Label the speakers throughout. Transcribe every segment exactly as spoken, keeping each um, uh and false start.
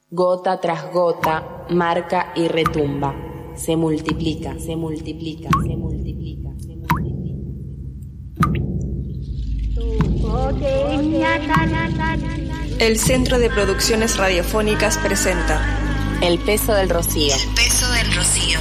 Speaker 1: Gota tras gota, marca y retumba. Se multiplica, se multiplica, se multiplica, se multiplica.
Speaker 2: El Centro de Producciones Radiofónicas presenta
Speaker 1: El peso del rocío.
Speaker 2: El peso del rocío.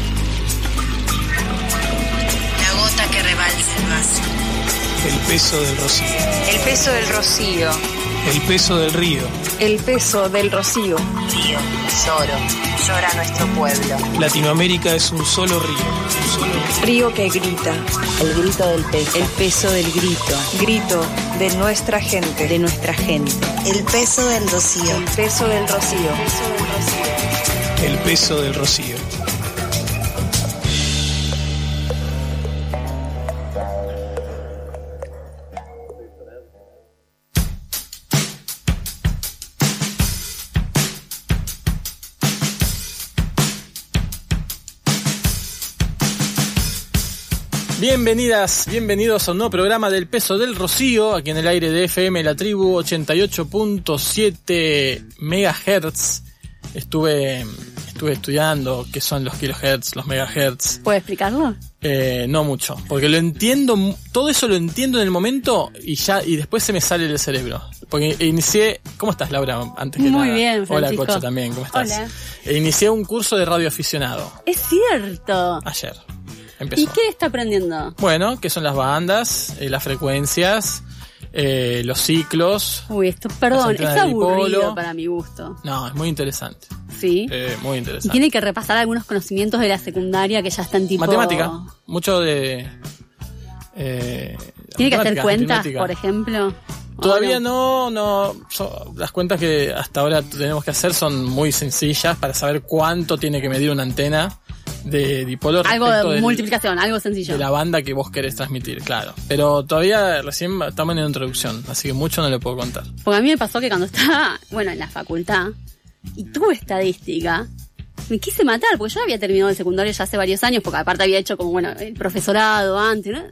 Speaker 2: La gota que rebalsa el vaso.
Speaker 3: El peso del rocío.
Speaker 2: El peso del rocío.
Speaker 3: El peso del río.
Speaker 2: El peso del rocío.
Speaker 1: Río, lloro, llora nuestro pueblo.
Speaker 3: Latinoamérica es un solo río. Un solo río.
Speaker 2: Río que grita.
Speaker 1: El grito del peso.
Speaker 4: El peso del grito.
Speaker 2: Grito de nuestra gente.
Speaker 4: De nuestra gente.
Speaker 5: El peso del rocío.
Speaker 2: El peso del rocío.
Speaker 3: El peso del rocío.
Speaker 6: Bienvenidas, bienvenidos a un nuevo programa del Peso del Rocío, aquí en el aire de F M La Tribu ochenta y ocho punto siete megahertz. Estuve, estuve estudiando qué son los kilohertz, los megahertz.
Speaker 4: ¿Puedes explicarlo?
Speaker 6: Eh, no mucho, porque lo entiendo, todo eso lo entiendo en el momento y ya y después se me sale del cerebro. Porque inicié, ¿cómo estás, Laura? Antes que
Speaker 4: Muy
Speaker 6: nada.
Speaker 4: bien, Francisco.
Speaker 6: Hola, Cocho, también, ¿cómo estás?
Speaker 4: Hola.
Speaker 6: E inicié un curso de radioaficionado
Speaker 4: Es cierto.
Speaker 6: ayer. Empezó.
Speaker 4: ¿Y qué está aprendiendo?
Speaker 6: Bueno, ¿qué son las bandas, eh, las frecuencias, eh, los ciclos?
Speaker 4: Uy, esto, perdón,
Speaker 6: Las
Speaker 4: es
Speaker 6: antenas de
Speaker 4: aburrido
Speaker 6: dipolo.
Speaker 4: para mi gusto.
Speaker 6: No, es muy interesante.
Speaker 4: Sí.
Speaker 6: Eh, muy
Speaker 4: Y
Speaker 6: interesante.
Speaker 4: tiene que repasar algunos conocimientos de la secundaria que ya están tipo...
Speaker 6: Matemática, mucho de... Eh,
Speaker 4: Tiene que hacer
Speaker 6: matemática,
Speaker 4: cuentas,
Speaker 6: aritmética.
Speaker 4: por ejemplo.
Speaker 6: Todavía
Speaker 4: ¿O
Speaker 6: no, no, so- las cuentas que hasta ahora tenemos que hacer son muy sencillas para saber cuánto tiene que medir una antena de dipolo
Speaker 4: Algo
Speaker 6: respecto
Speaker 4: de
Speaker 6: del-
Speaker 4: multiplicación, algo sencillo.
Speaker 6: de la banda que vos querés transmitir, claro. Pero todavía recién estamos en la introducción, así que mucho no le puedo contar.
Speaker 4: Porque a mí me pasó que cuando estaba, bueno, en la facultad, y tuve estadística, me quise matar, porque yo había terminado el secundario ya hace varios años, porque aparte había hecho como, bueno, el profesorado antes, ¿no?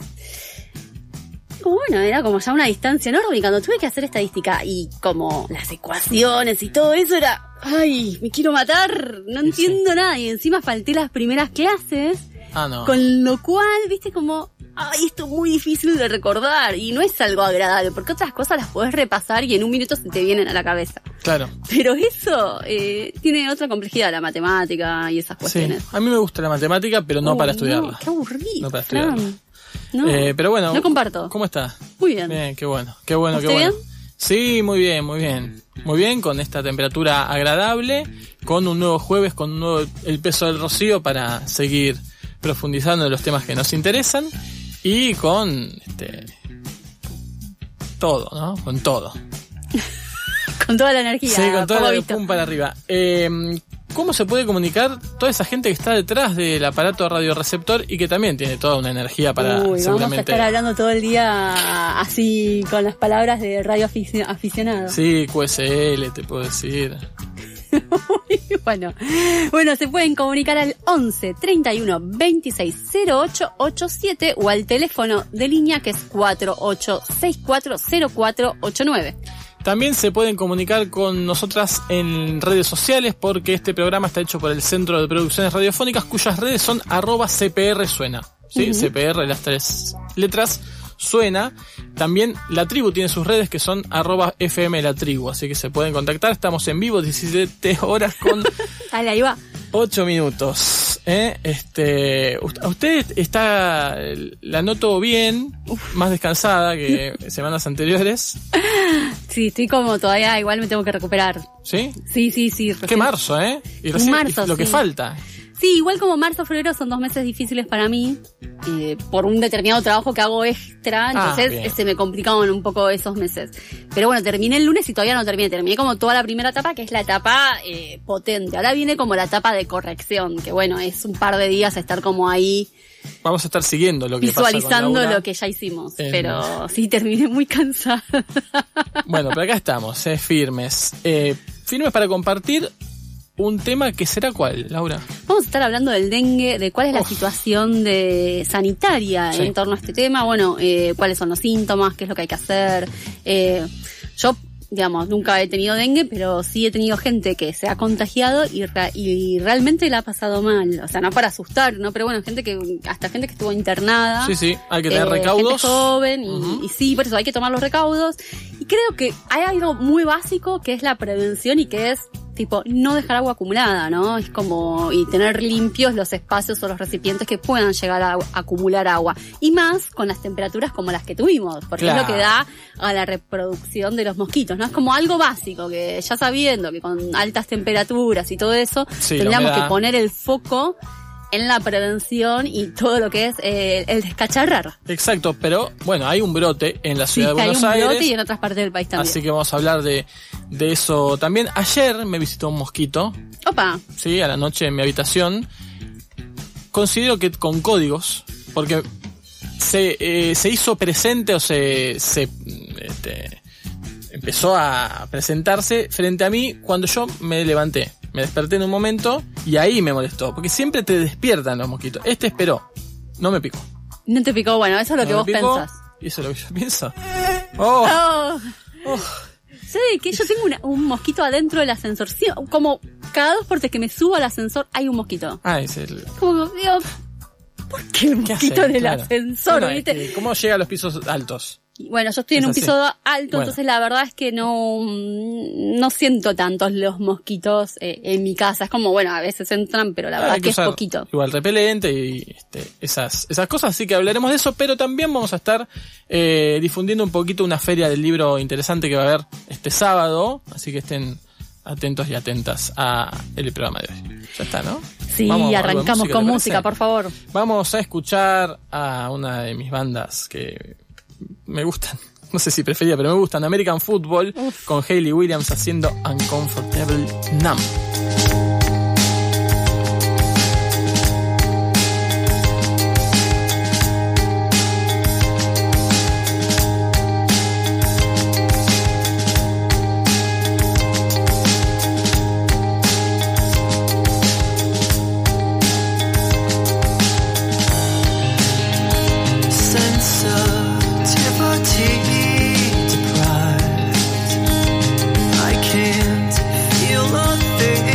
Speaker 4: Como bueno, era como ya una distancia enorme, y cuando tuve que hacer estadística y como las ecuaciones y todo eso era, ay, me quiero matar, no entiendo nada, y encima falté las primeras clases,
Speaker 6: Ah, no.
Speaker 4: con lo cual, viste, como, ay, esto es muy difícil de recordar, y no es algo agradable, porque otras cosas las podés repasar y en un minuto se te vienen a la cabeza.
Speaker 6: Claro.
Speaker 4: Pero eso eh, tiene otra complejidad, la matemática y esas
Speaker 6: Sí,
Speaker 4: cuestiones.
Speaker 6: a mí me gusta la matemática, pero no
Speaker 4: Uy,
Speaker 6: para
Speaker 4: no,
Speaker 6: estudiarla.
Speaker 4: qué aburrido.
Speaker 6: No para
Speaker 4: Fran.
Speaker 6: estudiarla.
Speaker 4: No,
Speaker 6: Eh, pero bueno,
Speaker 4: no comparto.
Speaker 6: ¿Cómo está?
Speaker 4: Muy bien.
Speaker 6: Bien, qué bueno, qué bueno, qué
Speaker 4: ¿Usted
Speaker 6: bueno.
Speaker 4: bien?
Speaker 6: Sí, muy bien, muy bien. Muy bien, con esta temperatura agradable, con un nuevo jueves, con un nuevo El Peso del Rocío para seguir profundizando en los temas que nos interesan y con este todo, ¿no? Con todo.
Speaker 4: Con toda la energía.
Speaker 6: Sí, con toda
Speaker 4: poco
Speaker 6: la
Speaker 4: visto.
Speaker 6: pum para arriba. Eh, ¿Cómo se puede comunicar toda esa gente que está detrás del aparato radioreceptor y que también tiene toda una energía para
Speaker 4: Uy, vamos a
Speaker 6: seguramente...
Speaker 4: estar hablando todo el día así con las palabras de radio afici- aficionado.
Speaker 6: Sí, Q S L, te puedo decir.
Speaker 4: bueno, bueno, se pueden comunicar al once treinta y uno veintiséis cero ocho ochenta y siete o al teléfono de línea que es cuatro ocho seis cuatro cero cuatro ocho nueve.
Speaker 6: También se pueden comunicar con nosotras en redes sociales porque este programa está hecho por el Centro de Producciones Radiofónicas cuyas redes son arroba C P R suena. ¿Sí? Uh-huh. C P R, las tres letras, suena. También La Tribu tiene sus redes que son arroba F M La Tribu, así que se pueden contactar. Estamos en vivo, diecisiete horas con
Speaker 4: Dale, ahí va.
Speaker 6: ocho minutos. ¿eh? Este, a usted está, la noto bien, Uf. más descansada que semanas anteriores.
Speaker 4: Sí, estoy como todavía, igual me tengo que recuperar.
Speaker 6: ¿Sí?
Speaker 4: Sí, sí, sí.
Speaker 6: Qué marzo, ¿eh? Y recién,
Speaker 4: marzo,
Speaker 6: y lo
Speaker 4: sí.
Speaker 6: que falta.
Speaker 4: Sí, igual como marzo, febrero son dos meses difíciles para mí, eh, por un determinado trabajo que hago extra, entonces ah, se me complicaban un poco esos meses. Pero bueno, terminé el lunes y todavía no terminé, terminé como toda la primera etapa, que es la etapa eh, potente. Ahora viene como la etapa de corrección, que bueno, es un par de días estar como ahí.
Speaker 6: Vamos a estar siguiendo lo que
Speaker 4: visualizando
Speaker 6: pasa con Laura
Speaker 4: lo que ya hicimos,
Speaker 6: en...
Speaker 4: pero sí, terminé muy cansada.
Speaker 6: Bueno, pero acá estamos, eh, firmes. Eh, firmes para compartir un tema que será ¿cuál, Laura?
Speaker 4: Vamos a estar hablando del dengue, de cuál es la Uf. situación de sanitaria sí. en torno a este tema, bueno, eh, cuáles son los síntomas, qué es lo que hay que hacer. Eh, yo digamos, nunca he tenido dengue, pero sí he tenido gente que se ha contagiado y, ra- y realmente la ha pasado mal. O sea, no para asustar, ¿no? Pero bueno, gente que, hasta gente que estuvo internada.
Speaker 6: Sí, sí, hay que tener
Speaker 4: eh,
Speaker 6: recaudos.
Speaker 4: Gente joven, y,
Speaker 6: Uh-huh.
Speaker 4: y sí, por eso hay que tomar los recaudos. Y creo que hay algo muy básico que es la prevención y que es, tipo, no dejar agua acumulada, ¿no? Es como, y tener limpios los espacios o los recipientes que puedan llegar a, a acumular agua. Y más con las temperaturas como las que tuvimos, porque
Speaker 6: Claro.
Speaker 4: es lo que da a la reproducción de los mosquitos, ¿no? Es como algo básico, que ya sabiendo que con altas temperaturas y todo eso,
Speaker 6: Sí, la
Speaker 4: tendríamos
Speaker 6: humedad.
Speaker 4: que poner el foco en la prevención y todo lo que es eh, el descacharrar.
Speaker 6: Exacto, pero bueno, hay un brote en la
Speaker 4: Sí,
Speaker 6: ciudad
Speaker 4: que
Speaker 6: de
Speaker 4: hay
Speaker 6: Buenos
Speaker 4: un brote
Speaker 6: Aires.
Speaker 4: y en otras partes del país también.
Speaker 6: Así que vamos a hablar de, de eso también. Ayer me visitó un mosquito,
Speaker 4: Opa,
Speaker 6: sí, a la noche en mi habitación. Considero que con códigos, porque se, eh, se hizo presente o se, se este, empezó a presentarse frente a mí cuando yo me levanté. Me desperté en un momento y ahí me molestó, porque siempre te despiertan los mosquitos. Este esperó, no me picó.
Speaker 4: no te picó, bueno, eso es lo
Speaker 6: No
Speaker 4: que
Speaker 6: me
Speaker 4: vos
Speaker 6: picó,
Speaker 4: pensás.
Speaker 6: y eso es lo que yo pienso. Oh,
Speaker 4: Oh.
Speaker 6: oh.
Speaker 4: Sí, que yo tengo una- un mosquito adentro del ascensor. Sí, como cada dos por tres que me subo al ascensor hay un mosquito.
Speaker 6: Ah, es el...
Speaker 4: Como que digo, ¿por qué el
Speaker 6: ¿Qué
Speaker 4: mosquito
Speaker 6: hace?
Speaker 4: en el
Speaker 6: Claro.
Speaker 4: ascensor?
Speaker 6: Bueno, es
Speaker 4: ¿viste?
Speaker 6: que, ¿cómo llega a los pisos altos?
Speaker 4: Y bueno, yo estoy en
Speaker 6: Es
Speaker 4: un
Speaker 6: así.
Speaker 4: piso alto,
Speaker 6: Bueno.
Speaker 4: entonces la verdad es que no, no siento tantos los mosquitos eh, en mi casa. Es como, bueno, a veces entran, pero la verdad
Speaker 6: Hay
Speaker 4: que es
Speaker 6: usar
Speaker 4: poquito.
Speaker 6: igual repelente y este, esas, esas cosas, así que hablaremos de eso, pero también vamos a estar eh, difundiendo un poquito una feria del libro interesante que va a haber este sábado, así que estén atentos y atentas a el programa de hoy. Ya está, ¿no?
Speaker 4: Sí,
Speaker 6: Vamos a algo de
Speaker 4: arrancamos
Speaker 6: música,
Speaker 4: con
Speaker 6: ¿te
Speaker 4: música,
Speaker 6: parece?
Speaker 4: por favor.
Speaker 6: Vamos a escuchar a una de mis bandas que me gustan. No sé si prefería, pero me gustan. American Football,
Speaker 4: Uf.
Speaker 6: con Hayley Williams haciendo Uncomfortable Numb.
Speaker 7: Sensitivity deprived. I can't feel a thing.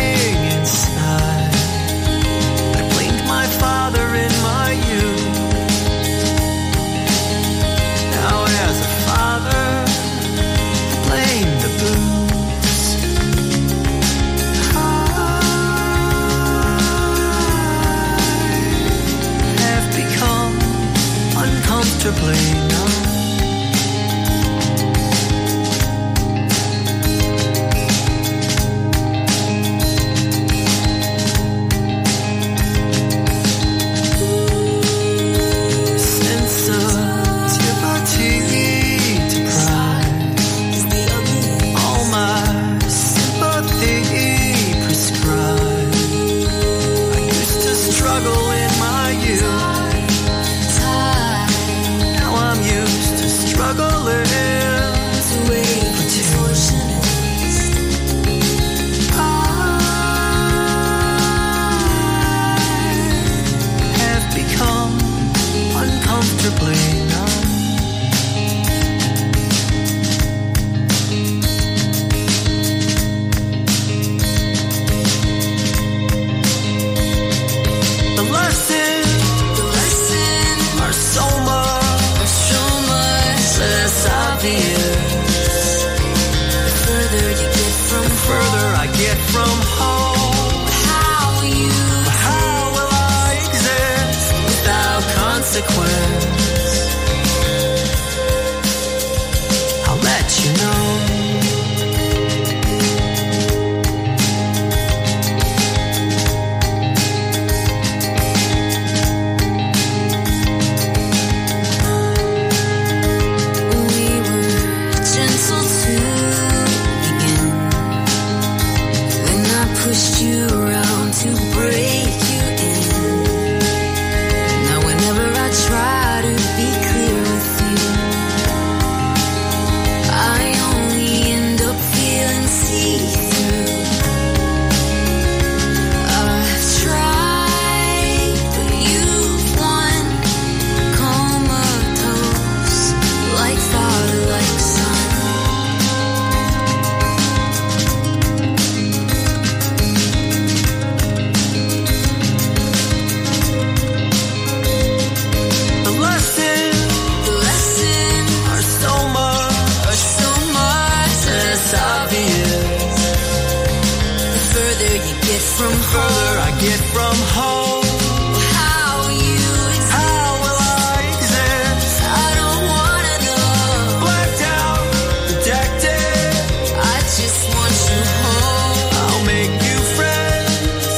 Speaker 7: further I get from home. How you exist? How will I exist? I don't wanna know. Blacked out, protected. I just want you home. I'll make you friends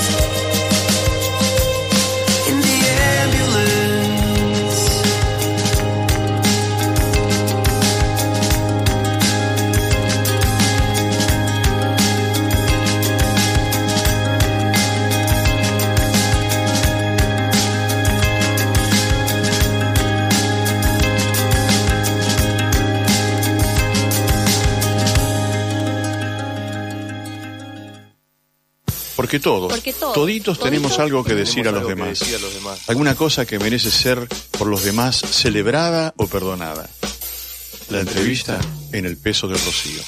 Speaker 7: in the ambulance.
Speaker 8: Porque todos,
Speaker 4: Porque todos,
Speaker 8: toditos
Speaker 4: toditos
Speaker 8: tenemos algo que decir a los
Speaker 9: algo que
Speaker 8: demás.
Speaker 9: decir a los demás.
Speaker 8: Alguna cosa que merece ser por los demás celebrada o perdonada. La entrevista en El peso del rocío.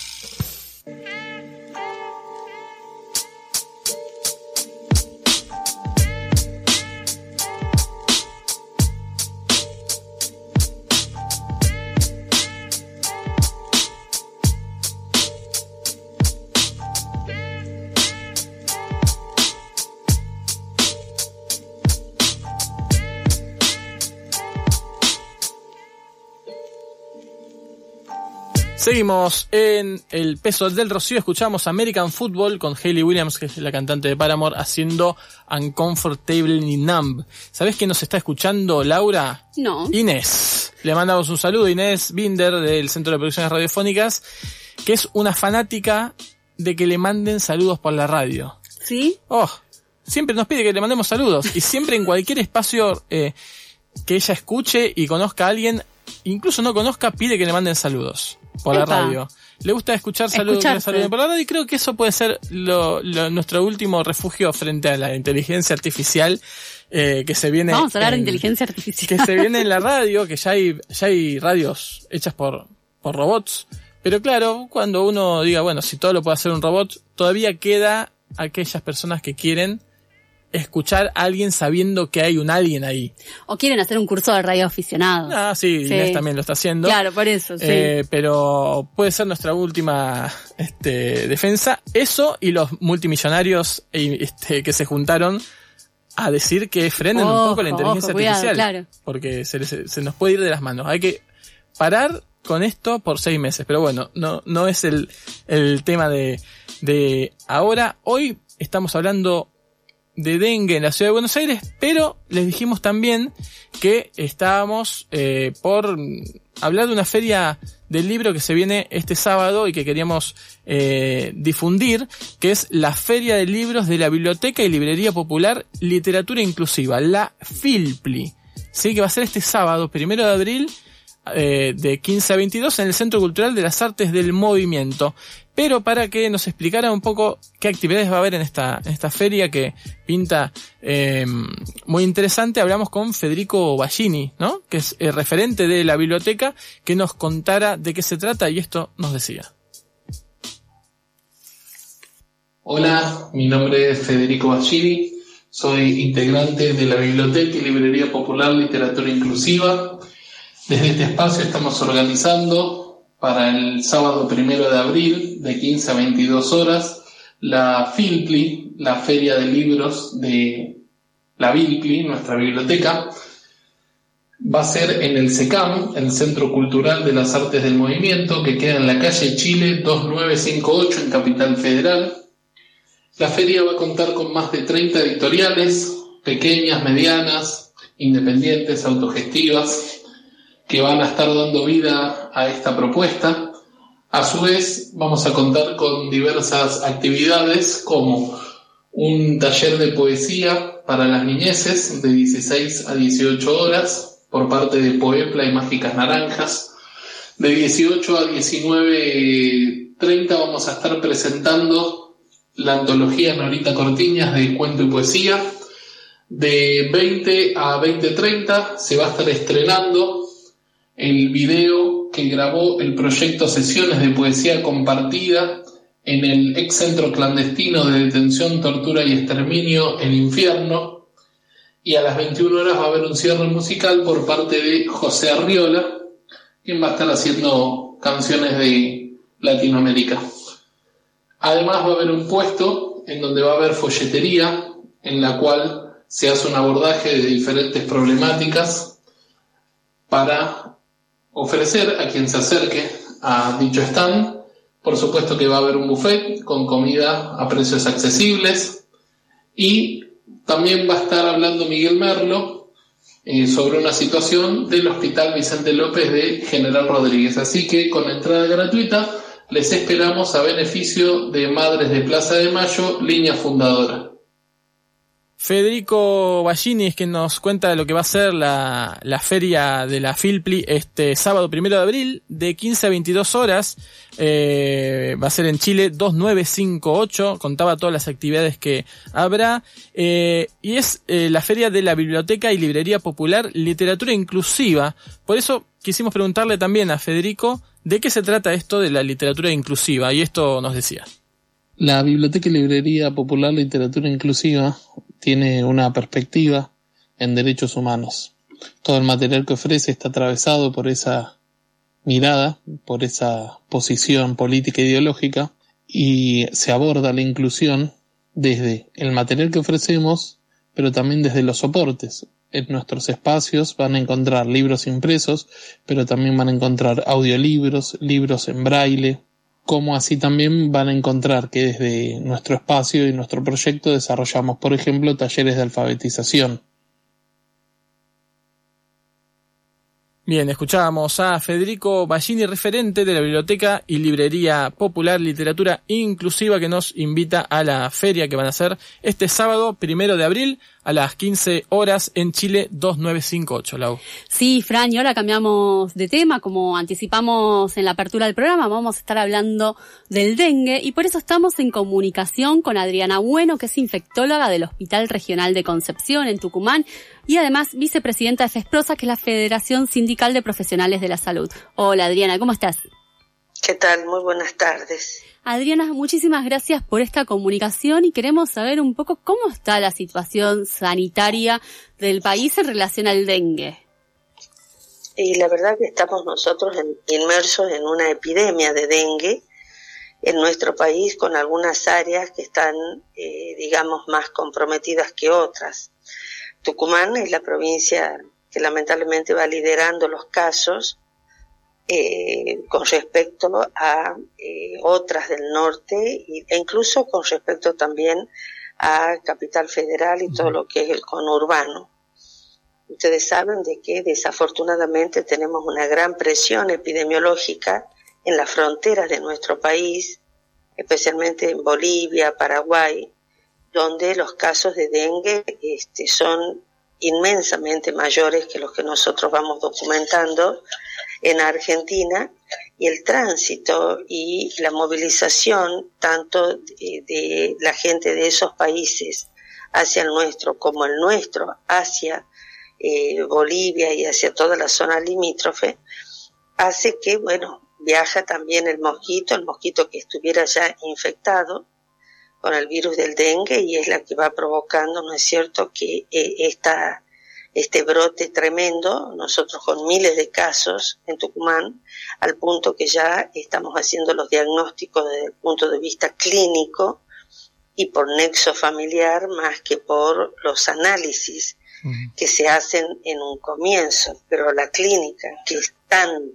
Speaker 6: Seguimos en El peso del rocío, escuchamos American Football con Hayley Williams, que es la cantante de Paramore, haciendo Uncomfortably Numb. ¿Sabés quién nos está escuchando, Laura?
Speaker 4: No.
Speaker 6: Inés. Le mandamos un saludo, Inés Binder, del Centro de Producciones Radiofónicas, que es una fanática de que le manden saludos por la radio.
Speaker 4: ¿Sí?
Speaker 6: Oh, siempre nos pide que le mandemos saludos, y siempre en cualquier espacio eh, que ella escuche y conozca a alguien, incluso no conozca, pide que le manden saludos por
Speaker 4: Epa.
Speaker 6: la radio. Le gusta escuchar saludos, que le
Speaker 4: Escucharse.
Speaker 6: saluden por la radio, y creo que eso puede ser lo, lo, nuestro último refugio frente a la inteligencia artificial eh, que se viene.
Speaker 4: Vamos a hablar de
Speaker 6: en-
Speaker 4: inteligencia artificial.
Speaker 6: que se viene en la radio, que ya hay, ya hay radios hechas por, por robots. Pero claro, cuando uno diga, bueno, si todo lo puede hacer un robot, todavía queda aquellas personas que quieren escuchar a alguien sabiendo que hay un alguien ahí.
Speaker 4: O quieren hacer un curso de radio aficionado.
Speaker 6: Ah, sí,
Speaker 4: Sí.
Speaker 6: Inés también lo está haciendo.
Speaker 4: Claro, por eso, sí.
Speaker 6: Eh, pero puede ser nuestra última este, defensa. Eso y los multimillonarios eh, este, que se juntaron a decir que frenen un
Speaker 4: Ojo,
Speaker 6: poco la inteligencia
Speaker 4: ojo, cuidado,
Speaker 6: artificial.
Speaker 4: claro.
Speaker 6: Porque se, les- se nos puede ir de las manos. Hay que parar con esto por seis meses. Pero bueno, no, no es el, el tema de, de ahora. Hoy estamos hablando de dengue en la ciudad de Buenos Aires, pero les dijimos también que estábamos eh, por hablar de una feria del libro que se viene este sábado y que queríamos eh, difundir, que es la Feria de Libros de la Biblioteca y Librería Popular Literatura Inclusiva, la FILPLI, ¿sí? Que va a ser este sábado, primero de abril, eh, de quince a veintidós en el Centro Cultural de las Artes del Movimiento. Pero para que nos explicara un poco qué actividades va a haber en esta, en esta feria que pinta eh, muy interesante, hablamos con Federico Ballini, ¿no? Que es el referente de la biblioteca, que nos contara de qué se trata, y esto nos decía.
Speaker 10: Hola, mi nombre es Federico Ballini, soy integrante de la Biblioteca y Librería Popular Literatura Inclusiva. Desde este espacio estamos organizando para el sábado primero de abril, de quince a veintidós horas, la FILPLI, la Feria de Libros de la BILPLI, nuestra biblioteca. Va a ser en el SECAM, el Centro Cultural de las Artes del Movimiento, que queda en la calle Chile dos nueve cinco ocho en Capital Federal. La feria va a contar con más de treinta editoriales, pequeñas, medianas, independientes, autogestivas, que van a estar dando vida a esta propuesta. A su vez, vamos a contar con diversas actividades como un taller de poesía para las niñeces de dieciséis a dieciocho horas por parte de Poepla y Mágicas Naranjas. De dieciocho a diecinueve treinta vamos a estar presentando la antología Norita Cortiñas de cuento y poesía. De veinte a veinte treinta se va a estar estrenando el video que grabó el proyecto Sesiones de Poesía Compartida en el ex centro clandestino de detención, tortura y exterminio El Infierno. Y a las veintiuna horas va a haber un cierre musical por parte de José Arriola, quien va a estar haciendo canciones de Latinoamérica. Además va a haber un puesto en donde va a haber folletería en la cual se hace un abordaje de diferentes problemáticas para ofrecer a quien se acerque a dicho stand. Por supuesto que va a haber un buffet con comida a precios accesibles, y también va a estar hablando Miguel Merlo eh, sobre una situación del Hospital Vicente López de General Rodríguez. Así que con entrada gratuita les esperamos a beneficio de Madres de Plaza de Mayo, línea fundadora.
Speaker 6: Federico Ballini es quien nos cuenta lo que va a ser la, la feria de la Filpli este sábado primero de abril de quince a veintidós horas. Eh, va a ser en Chile dos nueve cinco ocho, contaba todas las actividades que habrá, eh, y es eh, la feria de la Biblioteca y Librería Popular Literatura Inclusiva. Por eso quisimos preguntarle también a Federico de qué se trata esto de la literatura inclusiva, y esto nos decía.
Speaker 10: La Biblioteca y Librería Popular Literatura Inclusiva tiene una perspectiva en derechos humanos. Todo el material que ofrece está atravesado por esa mirada, por esa posición política e ideológica, y se aborda la inclusión desde el material que ofrecemos, pero también desde los soportes. En nuestros espacios van a encontrar libros impresos, pero también van a encontrar audiolibros, libros en braille, como así también van a encontrar que desde nuestro espacio y nuestro proyecto desarrollamos, por ejemplo, talleres de alfabetización.
Speaker 6: Bien, escuchábamos a Federico Ballini, referente de la Biblioteca y Librería Popular Literatura Inclusiva, que nos invita a la feria que van a hacer este sábado primero de abril a las quince horas en Chile dos nueve cinco ocho, Lau.
Speaker 4: Sí, Fran, y ahora cambiamos de tema. Como anticipamos en la apertura del programa, vamos a estar hablando del dengue, y por eso estamos en comunicación con Adriana Bueno, que es infectóloga del Hospital Regional de Concepción en Tucumán, y además vicepresidenta de FESPROSA, que es la Federación Sindical de Profesionales de la Salud. Hola, Adriana, ¿cómo estás?
Speaker 9: ¿Qué tal? Muy buenas tardes.
Speaker 4: Adriana, muchísimas gracias por esta comunicación, y queremos saber un poco cómo está la situación sanitaria del país en relación al dengue.
Speaker 9: Y la verdad que estamos nosotros en, inmersos en una epidemia de dengue en nuestro país, con algunas áreas que están, eh, digamos, más comprometidas que otras. Tucumán es la provincia que lamentablemente va liderando los casos eh, con respecto a eh, otras del norte, e incluso con respecto también a Capital Federal y todo lo que es el conurbano. Ustedes saben de que desafortunadamente tenemos una gran presión epidemiológica en las fronteras de nuestro país, especialmente en Bolivia, Paraguay, donde los casos de dengue este, son inmensamente mayores que los que nosotros vamos documentando en Argentina, y el tránsito y la movilización tanto de, de la gente de esos países hacia el nuestro como el nuestro hacia eh, Bolivia y hacia toda la zona limítrofe hace que, bueno, viaja también el mosquito, el mosquito que estuviera ya infectado con el virus del dengue, y es la que va provocando, ¿no es cierto?, que eh, esta, este brote tremendo, nosotros con miles de casos en Tucumán, al punto que ya estamos haciendo los diagnósticos desde el punto de vista clínico y por nexo familiar más que por los análisis uh-huh. que se hacen en un comienzo, pero la clínica, que es tan,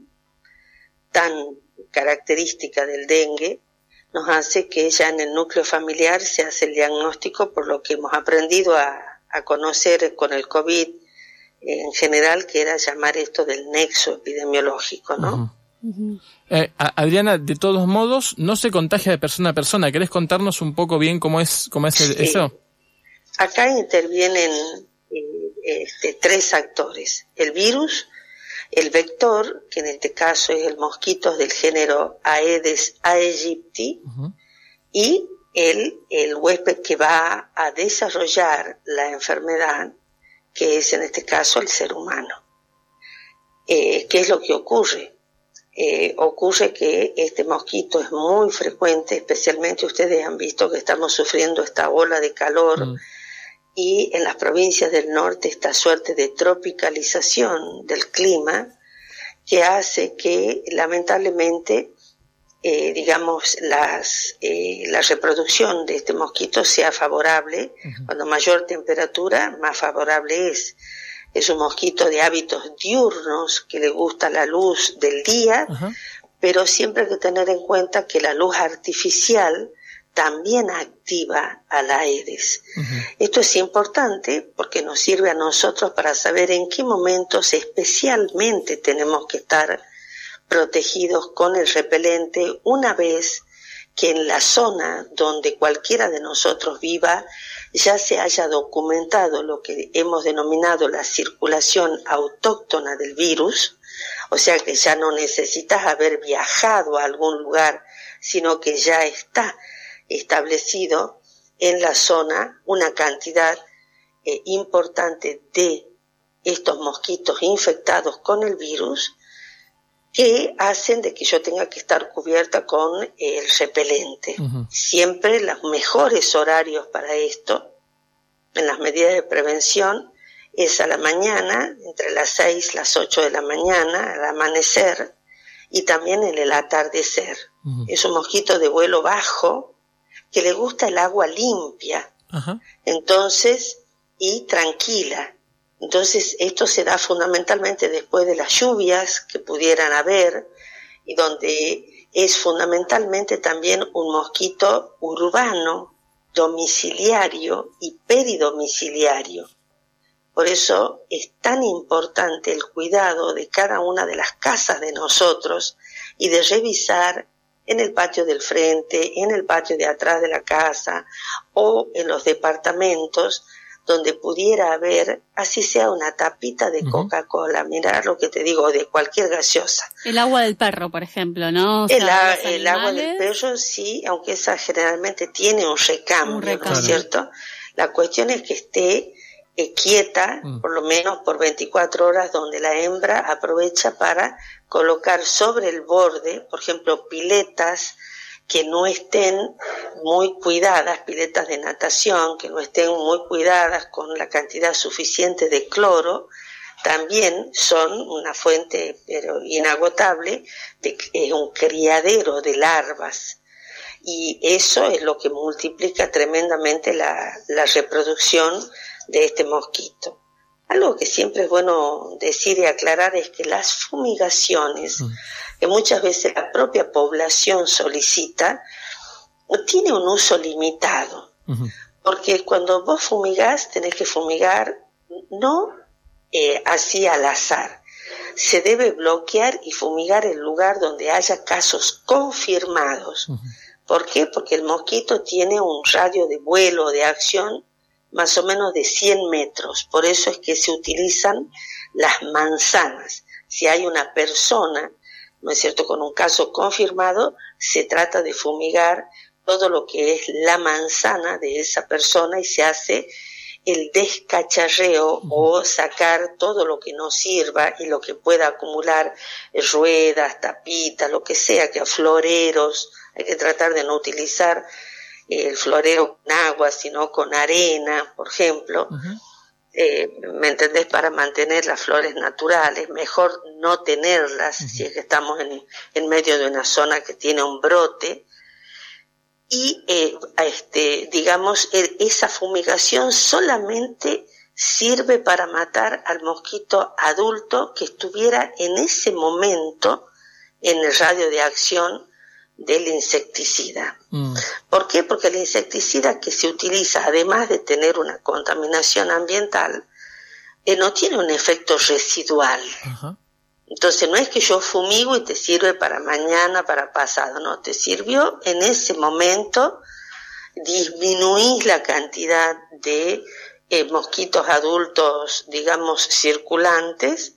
Speaker 9: tan característica del dengue, nos hace que ya en el núcleo familiar se hace el diagnóstico, por lo que hemos aprendido a, a conocer con el COVID en general, que era llamar esto del nexo epidemiológico, ¿no?
Speaker 6: Uh-huh. Uh-huh. Eh, Adriana, de todos modos, no se contagia de persona a persona. ¿Querés contarnos un poco bien cómo es, cómo es el,
Speaker 9: sí.
Speaker 6: eso?
Speaker 9: Acá intervienen eh, este, tres actores: el virus, el vector, que en este caso es el mosquito del género Aedes aegypti, uh-huh. y el, el huésped que va a desarrollar la enfermedad, que es en este caso el ser humano. Eh, ¿Qué es lo que ocurre? Eh, ocurre que este mosquito es muy frecuente, especialmente ustedes han visto que estamos sufriendo esta ola de calor, uh-huh. y en las provincias del norte esta suerte de tropicalización del clima que hace que lamentablemente eh, digamos, las, eh, la reproducción de este mosquito sea favorable. Uh-huh. Cuando mayor temperatura, más favorable es. Es un mosquito de hábitos diurnos, que le gusta la luz del día, uh-huh. pero siempre hay que tener en cuenta que la luz artificial también activa a la Aedes. Uh-huh. Esto es importante porque nos sirve a nosotros para saber en qué momentos especialmente tenemos que estar protegidos con el repelente, una vez que en la zona donde cualquiera de nosotros viva ya se haya documentado lo que hemos denominado la circulación autóctona del virus, o sea que ya no necesitas haber viajado a algún lugar, sino que ya está establecido en la zona una cantidad eh, importante de estos mosquitos infectados con el virus, que hacen de que yo tenga que estar cubierta con el repelente. Uh-huh. Siempre los mejores horarios para esto, en las medidas de prevención, es a la mañana, entre las seis y las ocho de la mañana, al amanecer, y también en el atardecer. Uh-huh. Es un mosquito de vuelo bajo, que le gusta el agua limpia, uh-huh. entonces, y tranquila. Entonces, esto se da fundamentalmente después de las lluvias que pudieran haber, y donde es fundamentalmente también un mosquito urbano, domiciliario y peridomiciliario. Por eso es tan importante el cuidado de cada una de las casas de nosotros y de revisar en el patio del frente, en el patio de atrás de la casa o en los departamentos, donde pudiera haber, así sea una tapita de uh-huh. Coca-Cola, mirá lo que te digo, de cualquier gaseosa.
Speaker 4: El agua del perro, por ejemplo, ¿no? O sea,
Speaker 9: el, a, el agua del perro, sí, aunque esa generalmente tiene un recambio, un recambio. ¿No es cierto? La cuestión es que esté eh, quieta, uh-huh. por lo menos por veinticuatro horas, donde la hembra aprovecha para colocar sobre el borde, por ejemplo, piletas que no estén muy cuidadas, piletas de natación, que no estén muy cuidadas con la cantidad suficiente de cloro, también son una fuente pero inagotable de eh, un criadero de larvas. Y eso es lo que multiplica tremendamente la, la reproducción de este mosquito. Algo que siempre es bueno decir y aclarar es que las fumigaciones, mm. que muchas veces la propia población solicita, tiene un uso limitado. Uh-huh. Porque cuando vos fumigás, tenés que fumigar no eh, así al azar. Se debe bloquear y fumigar el lugar donde haya casos confirmados. Uh-huh. ¿Por qué? Porque el mosquito tiene un radio de vuelo, de acción, más o menos de cien metros. Por eso es que se utilizan las manzanas. Si hay una persona, ¿no es cierto?, con un caso confirmado, se trata de fumigar todo lo que es la manzana de esa persona y se hace el descacharreo uh-huh. o sacar todo lo que no sirva y lo que pueda acumular, ruedas, tapitas, lo que sea, que floreros. Hay que tratar de no utilizar el florero con agua, sino con arena, por ejemplo. Uh-huh. Eh, ¿me entendés? Para mantener las flores naturales, mejor no tenerlas uh-huh. si es que estamos en, en medio de una zona que tiene un brote. Y, eh, este, digamos, el, esa fumigación solamente sirve para matar al mosquito adulto que estuviera en ese momento en el radio de acción del insecticida. Mm. ¿Por qué? Porque el insecticida que se utiliza, además de tener una contaminación ambiental, eh, no tiene un efecto residual. Uh-huh. Entonces no es que yo fumigo y te sirve para mañana, para pasado, no, te sirvió en ese momento, disminuís la cantidad de eh, mosquitos adultos, digamos, circulantes,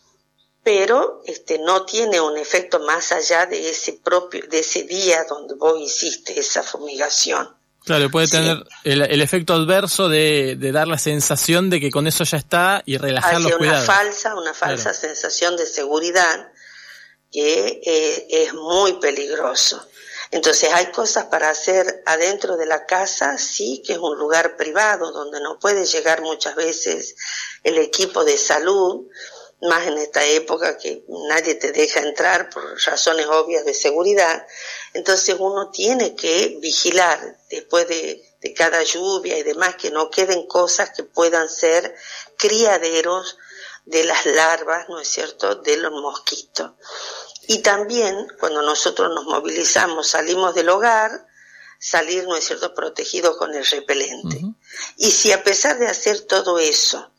Speaker 9: pero este no tiene un efecto más allá de ese propio, de ese día donde vos hiciste esa fumigación.
Speaker 6: Claro, puede
Speaker 9: sí.
Speaker 6: tener el, el efecto adverso de, de dar la sensación de que con eso ya está y relajar
Speaker 9: Hace
Speaker 6: los
Speaker 9: una
Speaker 6: cuidados.
Speaker 9: falsa, una falsa claro. sensación de seguridad que eh, es muy peligroso. Entonces hay cosas para hacer adentro de la casa, sí, que es un lugar privado donde no puede llegar muchas veces el equipo de salud. más en esta época que nadie te deja entrar por razones obvias de seguridad. Entonces uno tiene que vigilar después de, de cada lluvia y demás, que no queden cosas que puedan ser criaderos de las larvas, ¿no es cierto?, de los mosquitos. Y también cuando nosotros nos movilizamos, salimos del hogar, salir, ¿no es cierto?, protegido con el repelente. Uh-huh. Y si a pesar de hacer todo eso,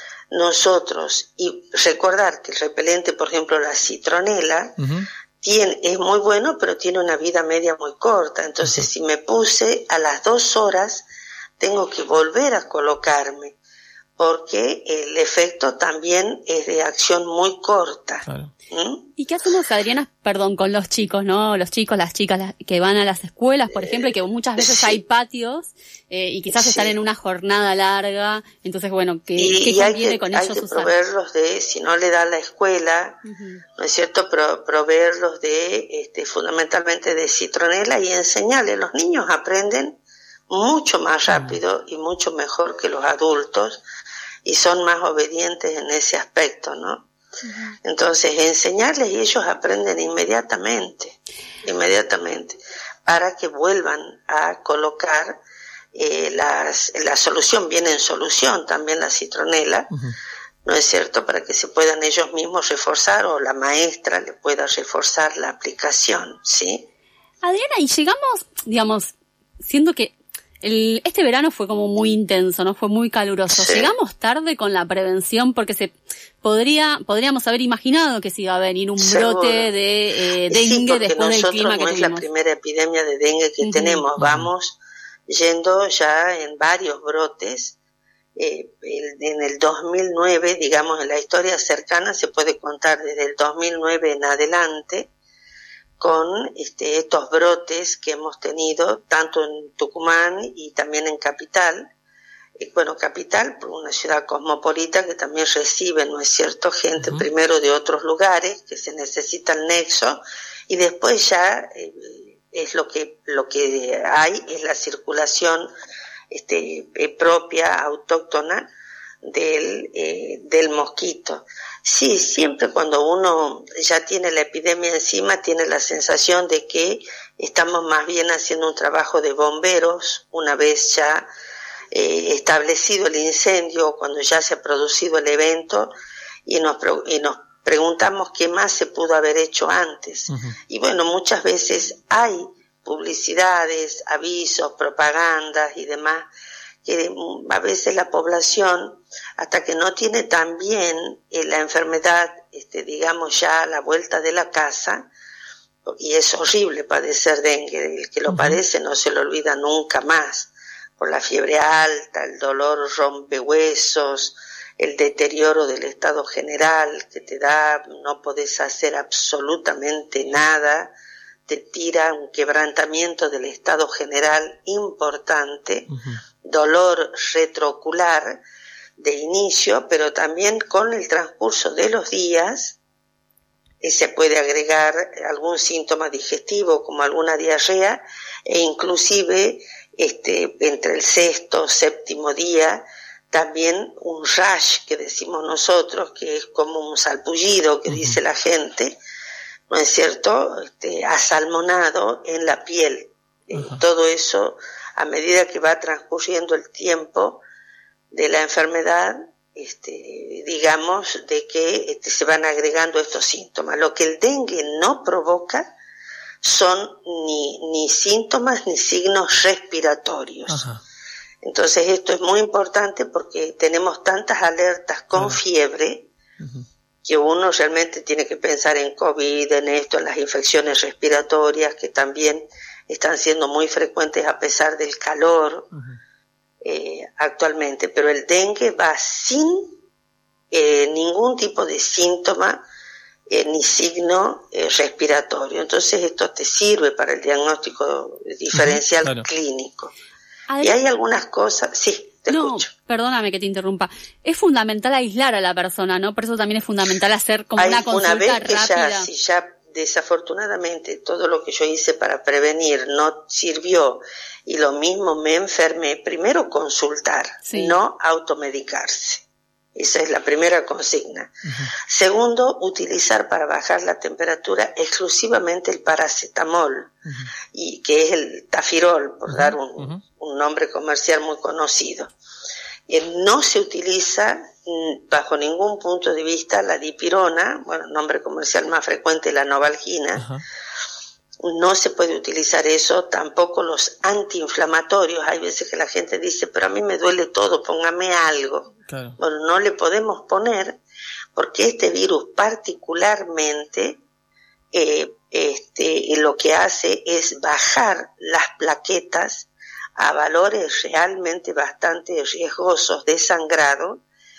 Speaker 9: nosotros, y recordar que el repelente, por ejemplo, la citronela, uh-huh. tiene, es muy bueno, pero tiene una vida media muy corta. Entonces, uh-huh. si me puse a las dos horas, tengo que volver a colocarme, porque el efecto también es de acción muy corta.
Speaker 6: Claro.
Speaker 9: ¿Mm?
Speaker 4: ¿Y qué hacemos, Adriana, perdón, con los chicos, no? Los chicos, las chicas las que van a las escuelas, por ejemplo, y que muchas veces sí. hay patios eh, y quizás sí. están en una jornada larga. Entonces, bueno, ¿qué,
Speaker 9: y,
Speaker 4: ¿qué
Speaker 9: y
Speaker 4: conviene
Speaker 9: que,
Speaker 4: con
Speaker 9: hay
Speaker 4: ellos
Speaker 9: que
Speaker 4: usar?
Speaker 9: Proveerlos de, si no le da la escuela, uh-huh. ¿no es cierto?, Pro, proveerlos de, este, fundamentalmente de citronela y enseñarles. Los niños aprenden mucho más rápido uh-huh. y mucho mejor que los adultos, y son más obedientes en ese aspecto, ¿no? Uh-huh. Entonces, enseñarles y ellos aprenden inmediatamente, inmediatamente, para que vuelvan a colocar eh, las, la solución, viene en solución también la citronela, uh-huh. ¿no es cierto?, para que se puedan ellos mismos reforzar, o la maestra le pueda reforzar la aplicación, ¿sí?
Speaker 4: Adriana, y llegamos, digamos, siendo que El, este verano fue como muy intenso, ¿no? Fue muy caluroso. Sí. Llegamos tarde con la prevención porque se podría, podríamos haber imaginado que se iba a venir un Seguro. brote de eh, dengue sí, después del clima que
Speaker 9: no
Speaker 4: tuvimos.
Speaker 9: Es la primera epidemia de dengue que uh-huh. tenemos. Vamos yendo ya en varios brotes. Eh, el, en el dos mil nueve, digamos, en la historia cercana se puede contar desde el dos mil nueve en adelante, con este, estos brotes que hemos tenido tanto en Tucumán y también en Capital. Eh, bueno, Capital, una ciudad cosmopolita que también recibe, ¿no es cierto?, gente uh-huh. primero de otros lugares, que se necesita el nexo, y después ya eh, es lo que lo que hay, es la circulación este, eh, propia, autóctona, del eh, del mosquito. Sí, siempre cuando uno ya tiene la epidemia encima, tiene la sensación de que estamos más bien haciendo un trabajo de bomberos una vez ya eh, establecido el incendio, cuando ya se ha producido el evento, y nos, y nos preguntamos qué más se pudo haber hecho antes. Uh-huh. Y bueno, muchas veces hay publicidades, avisos, propagandas y demás, que a veces la población, hasta que no tiene también eh, la enfermedad, este, digamos, ya a la vuelta de la casa, y es horrible padecer dengue, el que lo uh-huh. padece no se lo olvida nunca más, por la fiebre alta, el dolor rompehuesos, el deterioro del estado general que te da, no podés hacer absolutamente nada, te tira un quebrantamiento del estado general importante, uh-huh. dolor retroocular de inicio, pero también con el transcurso de los días eh, se puede agregar algún síntoma digestivo como alguna diarrea, e inclusive este, entre el sexto, séptimo día, también un rash que decimos nosotros, que es como un salpullido que uh-huh. dice la gente, ¿no es cierto?, este, asalmonado en la piel. Uh-huh. Todo eso, a medida que va transcurriendo el tiempo de la enfermedad, este, digamos, de que este, se van agregando estos síntomas. Lo que el dengue no provoca son ni, ni síntomas ni signos respiratorios. Uh-huh. Entonces esto es muy importante porque tenemos tantas alertas con uh-huh. fiebre, uh-huh. que uno realmente tiene que pensar en COVID, en esto, en las infecciones respiratorias que también están siendo muy frecuentes a pesar del calor uh-huh. eh, actualmente. Pero el dengue va sin eh, ningún tipo de síntoma eh, ni signo eh, respiratorio. Entonces esto te sirve para el diagnóstico diferencial uh-huh, claro. clínico. Adel- y hay algunas cosas, sí. Te
Speaker 4: no,
Speaker 9: escucho.
Speaker 4: Perdóname que te interrumpa. Es fundamental aislar a la persona, ¿no? Por eso también es fundamental hacer como
Speaker 9: Hay,
Speaker 4: una consulta
Speaker 9: una vez que
Speaker 4: rápida.
Speaker 9: Ya, si ya desafortunadamente todo lo que yo hice para prevenir no sirvió y lo mismo me enfermé, primero consultar, sí. no automedicarse. Esa es la primera consigna. Uh-huh. Segundo, utilizar para bajar la temperatura exclusivamente el paracetamol, uh-huh. y que es el tafirol, por uh-huh. dar un, uh-huh. un nombre comercial muy conocido. Eh, no se utiliza bajo ningún punto de vista la dipirona, bueno, nombre comercial más frecuente, la novalgina. Uh-huh. No se puede utilizar eso, tampoco los antiinflamatorios. Hay veces que la gente dice, pero a mí me duele todo, póngame algo. Claro. Bueno, no le podemos poner, porque este virus particularmente eh, este, lo que hace es bajar las plaquetas a valores realmente bastante riesgosos de sangrado,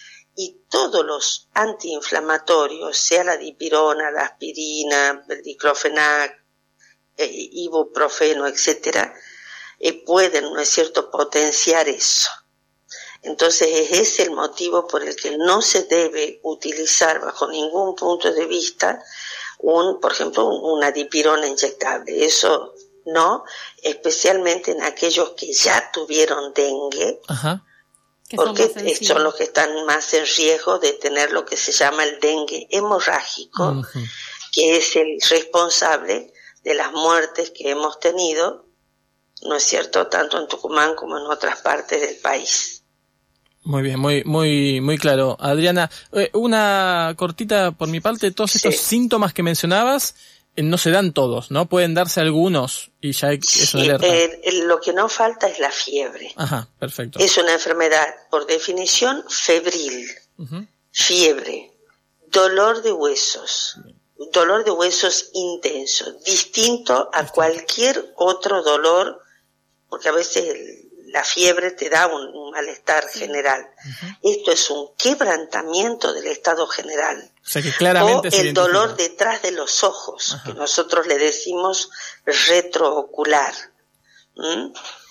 Speaker 9: y todos los antiinflamatorios, sea la dipirona, la aspirina, el diclofenac, eh, ibuprofeno, etcétera, eh, pueden, ¿no es cierto?, potenciar eso. Entonces ese es el motivo por el que no se debe utilizar bajo ningún punto de vista un, por ejemplo, una dipirona inyectable. Eso no, especialmente en aquellos que ya tuvieron dengue. Ajá. Porque son, son los que están más en riesgo de tener lo que se llama el dengue hemorrágico, uh-huh. que es el responsable de las muertes que hemos tenido, ¿no es cierto?, tanto en Tucumán como en otras partes del país.
Speaker 6: Muy bien, muy muy muy claro. Adriana, eh, una cortita por mi parte, todos estos sí. síntomas que mencionabas, eh, no se dan todos, ¿no? Pueden darse algunos y ya hay, es una alerta.
Speaker 9: Eh, eh, lo que no falta es la fiebre.
Speaker 6: Ajá, perfecto.
Speaker 9: Es una enfermedad, por definición, febril. Uh-huh. Fiebre, dolor de huesos, dolor de huesos intenso, distinto a cualquier otro dolor, porque a veces el, la fiebre te da un, un malestar general. Uh-huh. Esto es un quebrantamiento del estado general.
Speaker 6: O sea que claramente
Speaker 9: o el dolor detrás de los ojos, ajá. que nosotros le decimos retroocular. ¿Mm?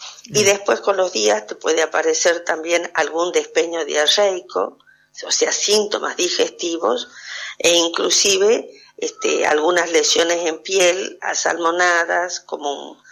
Speaker 9: Y después con los días te puede aparecer también algún despeño diarreico, o sea, síntomas digestivos, e inclusive este, algunas lesiones en piel asalmonadas, como un,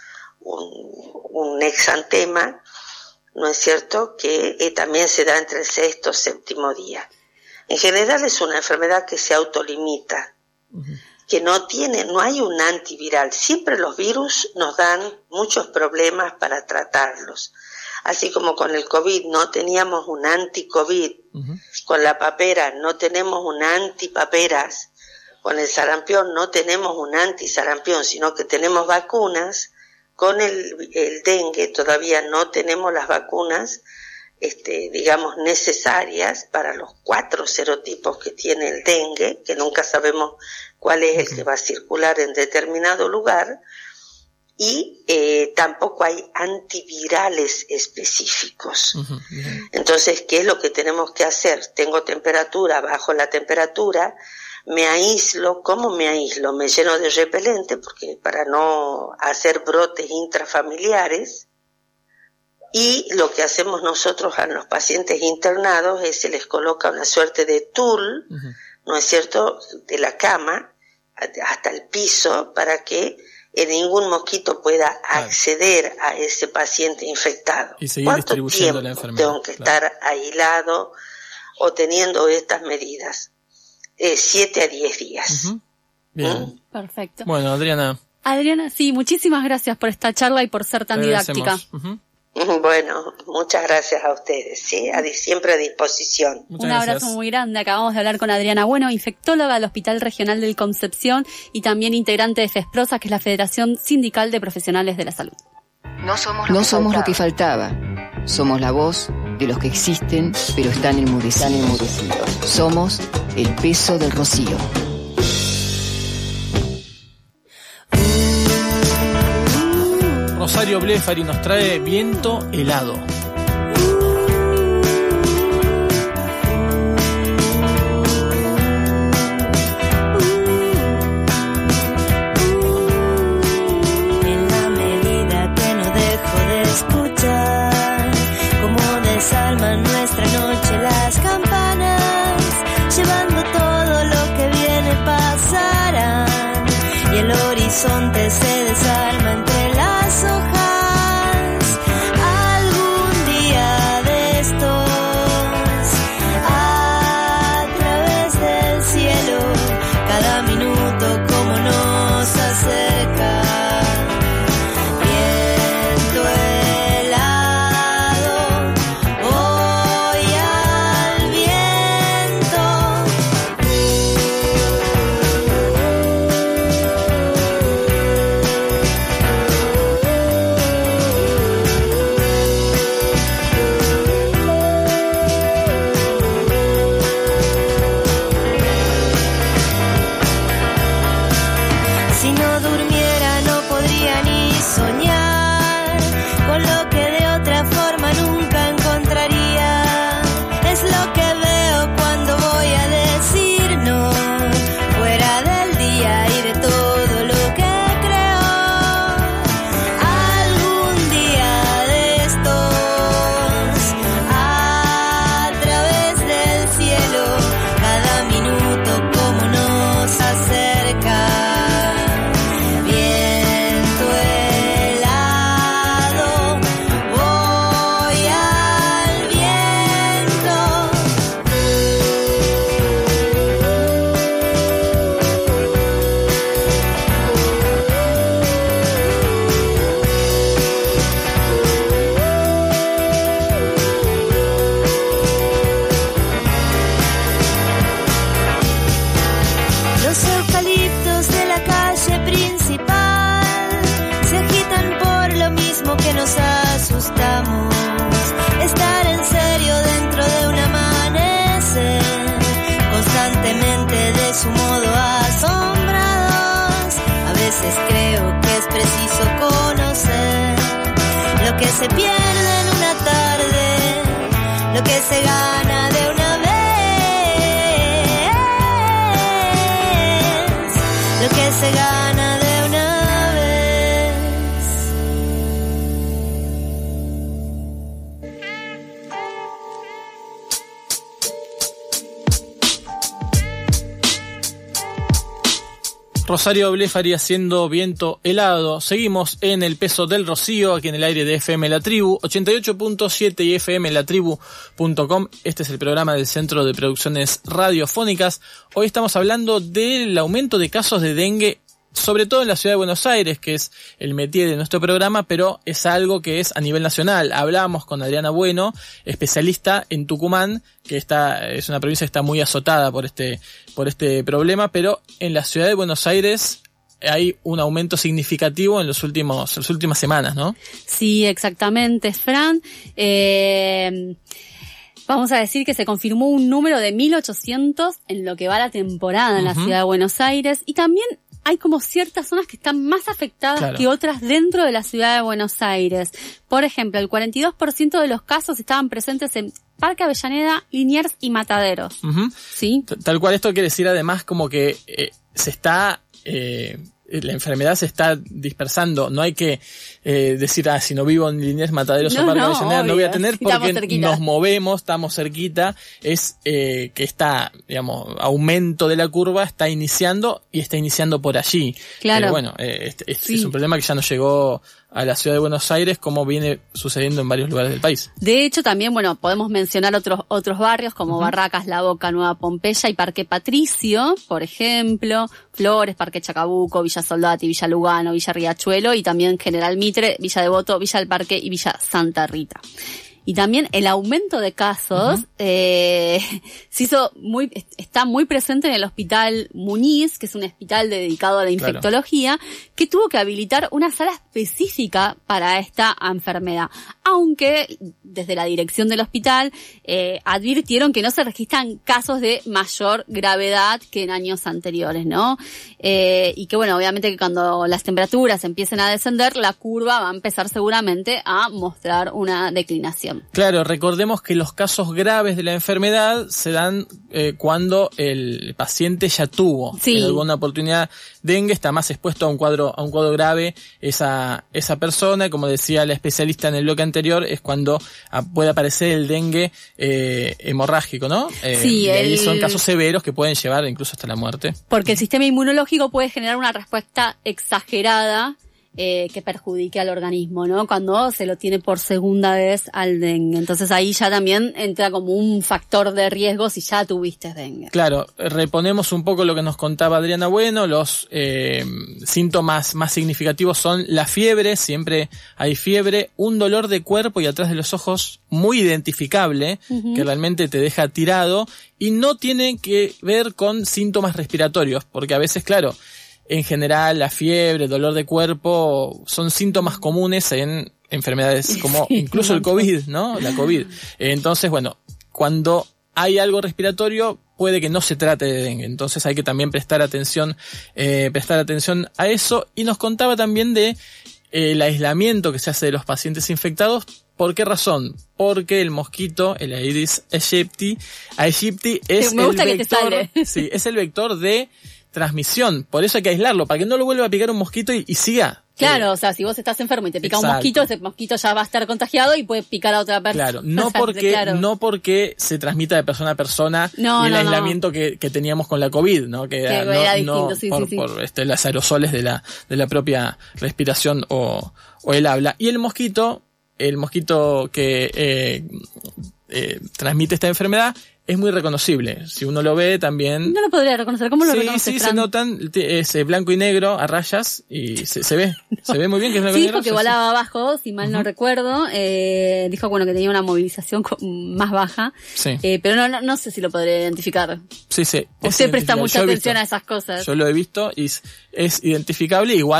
Speaker 9: un, un exantema, ¿no es cierto?, que eh, también se da entre el sexto y séptimo día. En general es una enfermedad que se autolimita, uh-huh. que no tiene, no hay un antiviral. Siempre los virus nos dan muchos problemas para tratarlos. Así como con el COVID no teníamos un anti-COVID, uh-huh. con la papera no tenemos un anti-paperas, con el sarampión no tenemos un anti-sarampión, sino que tenemos vacunas. Con el, el dengue todavía no tenemos las vacunas, este, digamos, necesarias para los cuatro serotipos que tiene el dengue, que nunca sabemos cuál es el que va a circular en determinado lugar, y eh, tampoco hay antivirales específicos. Uh-huh. Entonces, ¿qué es lo que tenemos que hacer? Tengo temperatura, bajo la temperatura, me aíslo. ¿Cómo me aíslo? Me lleno de repelente, porque para no hacer brotes intrafamiliares. Y lo que hacemos nosotros a los pacientes internados es se les coloca una suerte de tul, uh-huh. ¿no es cierto?, de la cama hasta el piso, para que ningún mosquito pueda acceder a ese paciente infectado.
Speaker 6: Y seguir
Speaker 9: ¿Cuánto
Speaker 6: distribuyendo
Speaker 9: tiempo
Speaker 6: la enfermedad?
Speaker 9: Tengo que
Speaker 6: Claro.
Speaker 9: estar aislado o teniendo estas medidas? Eh, siete a diez días.
Speaker 6: Uh-huh. Bien.
Speaker 9: ¿Mm?
Speaker 4: Perfecto.
Speaker 6: Bueno, Adriana.
Speaker 4: Adriana, sí, muchísimas gracias por esta charla y por ser tan didáctica.
Speaker 6: Uh-huh.
Speaker 9: Bueno, muchas gracias a ustedes, ¿sí? A, siempre a disposición.
Speaker 6: Muchas
Speaker 4: Un
Speaker 6: gracias.
Speaker 4: abrazo muy grande. Acabamos de hablar con Adriana Bueno, infectóloga del Hospital Regional del Concepción y también integrante de FESPROSA, que es la Federación Sindical de Profesionales de la Salud.
Speaker 11: No somos lo, no que, somos lo que faltaba. Somos la voz de los que existen, pero están enmudecidos. Somos el peso del rocío.
Speaker 6: Rosario Blefari nos trae Viento helado.
Speaker 12: En la medida que no dejo de escuchar cómo desalman nuestra noche las campanas, llevando todo lo que viene pasarán, y el horizonte se desarma entre las hojas. Algún día de estos se pierde en una tarde, lo que se gana de una vez, lo que se gana de una vez.
Speaker 6: Rosario Blefari haciendo Viento Helado. Seguimos en El Peso del Rocío, aquí en el aire de F M La Tribu, ochenta y ocho punto siete y f m la tribu punto com. Este es el programa del Centro de Producciones Radiofónicas. Hoy estamos hablando del aumento de casos de dengue, sobre todo en la ciudad de Buenos Aires, que es el métier de nuestro programa, pero es algo que es a nivel nacional. Hablábamos con Adriana Bueno, especialista en Tucumán, que está, es una provincia que está muy azotada por este, por este problema, pero en la ciudad de Buenos Aires hay un aumento significativo en los últimos, las últimas semanas, ¿no?
Speaker 4: Sí, exactamente, Fran. Eh, vamos a decir que se confirmó un número de mil ochocientos en lo que va la temporada en uh-huh. la ciudad de Buenos Aires, y también hay como ciertas zonas que están más afectadas claro. que otras dentro de la ciudad de Buenos Aires. Por ejemplo, el cuarenta y dos por ciento de los casos estaban presentes en Parque Avellaneda, Liniers y Mataderos. Uh-huh. ¿Sí?
Speaker 6: Tal cual, esto quiere decir además como que eh, se está... Eh, la enfermedad se está dispersando. No hay que eh, decir, ah, si no vivo en Liniers, Mataderos
Speaker 4: no,
Speaker 6: o Parque
Speaker 4: no,
Speaker 6: Avellaneda,
Speaker 4: obvio.
Speaker 6: no voy a tener, porque
Speaker 4: nos
Speaker 6: movemos, estamos cerquita. Es eh, que está, digamos, aumento de la curva está iniciando y está iniciando por allí.
Speaker 4: Claro.
Speaker 6: Pero bueno, eh, este, este
Speaker 4: sí.
Speaker 6: es un problema que ya nos llegó a la ciudad de Buenos Aires, como viene sucediendo en varios lugares del país.
Speaker 4: De hecho, también, bueno, podemos mencionar otros otros barrios como uh-huh. Barracas, La Boca, Nueva Pompeya y Parque Patricio, por ejemplo, Flores, Parque Chacabuco, Villa Soldati, Villa Lugano, Villa Riachuelo, y también General Mitre, Villa Devoto, Villa del Parque y Villa Santa Rita. Y también el aumento de casos uh-huh. eh, se hizo muy, está muy presente en el Hospital Muñiz, que es un hospital dedicado a la infectología, claro. que tuvo que habilitar una sala específica para esta enfermedad. Aunque desde la dirección del hospital eh, advirtieron que no se registran casos de mayor gravedad que en años anteriores, ¿no? Eh, y que bueno, obviamente que cuando las temperaturas empiecen a descender, la curva va a empezar seguramente a mostrar una declinación.
Speaker 6: Claro, recordemos que los casos graves de la enfermedad se dan eh, cuando el paciente ya tuvo
Speaker 4: sí.
Speaker 6: en alguna oportunidad dengue, está más expuesto a un cuadro a un cuadro grave esa esa persona. Como decía la especialista en el bloque anterior, es cuando a, puede aparecer el dengue eh, hemorrágico, ¿no? Eh,
Speaker 4: sí,
Speaker 6: y ahí
Speaker 4: el...
Speaker 6: son casos severos que pueden llevar incluso hasta la muerte.
Speaker 4: Porque el sistema inmunológico puede generar una respuesta exagerada Eh, que perjudique al organismo, ¿no? Cuando se lo tiene por segunda vez al dengue. Entonces ahí ya también entra como un factor de riesgo si ya tuviste dengue.
Speaker 6: Claro, reponemos un poco lo que nos contaba Adriana Bueno. Los eh, síntomas más significativos son la fiebre, siempre hay fiebre, un dolor de cuerpo y atrás de los ojos muy identificable, uh-huh. que realmente te deja tirado, y no tiene que ver con síntomas respiratorios, porque a veces, claro, en general, la fiebre, dolor de cuerpo son síntomas comunes en enfermedades como sí, incluso el COVID, ¿no? La COVID. Entonces, bueno, cuando hay algo respiratorio, puede que no se trate de dengue. Entonces hay que también prestar atención, eh, prestar atención a eso. Y nos contaba también de eh, el aislamiento que se hace de los pacientes infectados. ¿Por qué razón? Porque el mosquito, el Aedes aegypti, aegypti es
Speaker 4: Me gusta
Speaker 6: el
Speaker 4: que
Speaker 6: vector,
Speaker 4: te sale.
Speaker 6: sí, es el vector de transmisión. Por eso hay que aislarlo, para que no lo vuelva a picar un mosquito y, y siga.
Speaker 4: Claro, eh, o sea, si vos estás enfermo y te pica exacto. un mosquito, ese mosquito ya va a estar contagiado y puede picar a otra persona.
Speaker 6: Claro, no porque, claro. no porque se transmita de persona a persona
Speaker 4: no,
Speaker 6: y el
Speaker 4: no,
Speaker 6: aislamiento
Speaker 4: no.
Speaker 6: Que, que teníamos con la COVID, ¿no? Que,
Speaker 4: que
Speaker 6: era, no,
Speaker 4: era distinto,
Speaker 6: no
Speaker 4: sí,
Speaker 6: por,
Speaker 4: sí, sí.
Speaker 6: por este, las aerosoles de la, de la propia respiración o, o el habla. Y el mosquito, el mosquito que eh, eh, transmite esta enfermedad, es muy reconocible. Si uno lo ve también...
Speaker 4: No lo podría reconocer. ¿Cómo lo
Speaker 6: sí,
Speaker 4: reconoces,
Speaker 6: Sí, sí,
Speaker 4: Fran?
Speaker 6: se notan. Es blanco y negro a rayas y se, se ve. No. Se ve muy bien que es blanco
Speaker 4: sí,
Speaker 6: y negro.
Speaker 4: Sí, porque volaba sí. abajo, si mal uh-huh. no recuerdo. Eh, dijo, bueno, que tenía una movilización más baja.
Speaker 6: Sí.
Speaker 4: Eh, pero no, no, no sé si lo podría identificar.
Speaker 6: Sí, sí.
Speaker 4: Usted presta mucha
Speaker 6: Yo
Speaker 4: atención
Speaker 6: visto,
Speaker 4: a esas cosas.
Speaker 6: Yo lo he visto y es, es identificable. Igual